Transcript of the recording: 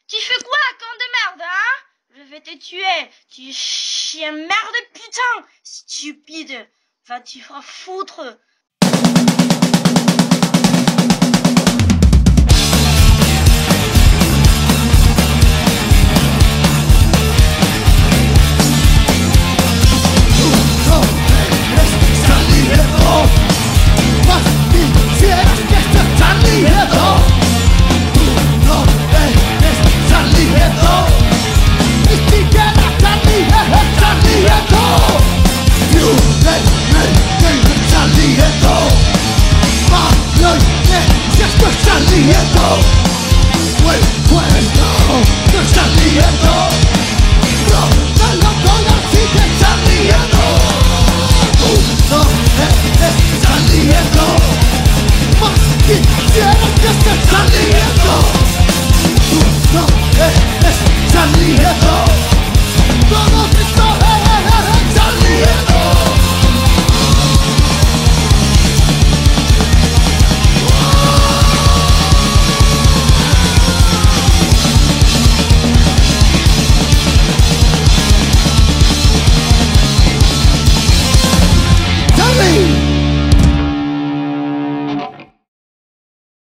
Tu fais quoi, con de merde, hein? Je vais te tuer, tu chien merde putain, stupide. Va t'y faire foutre. Saliendo, todos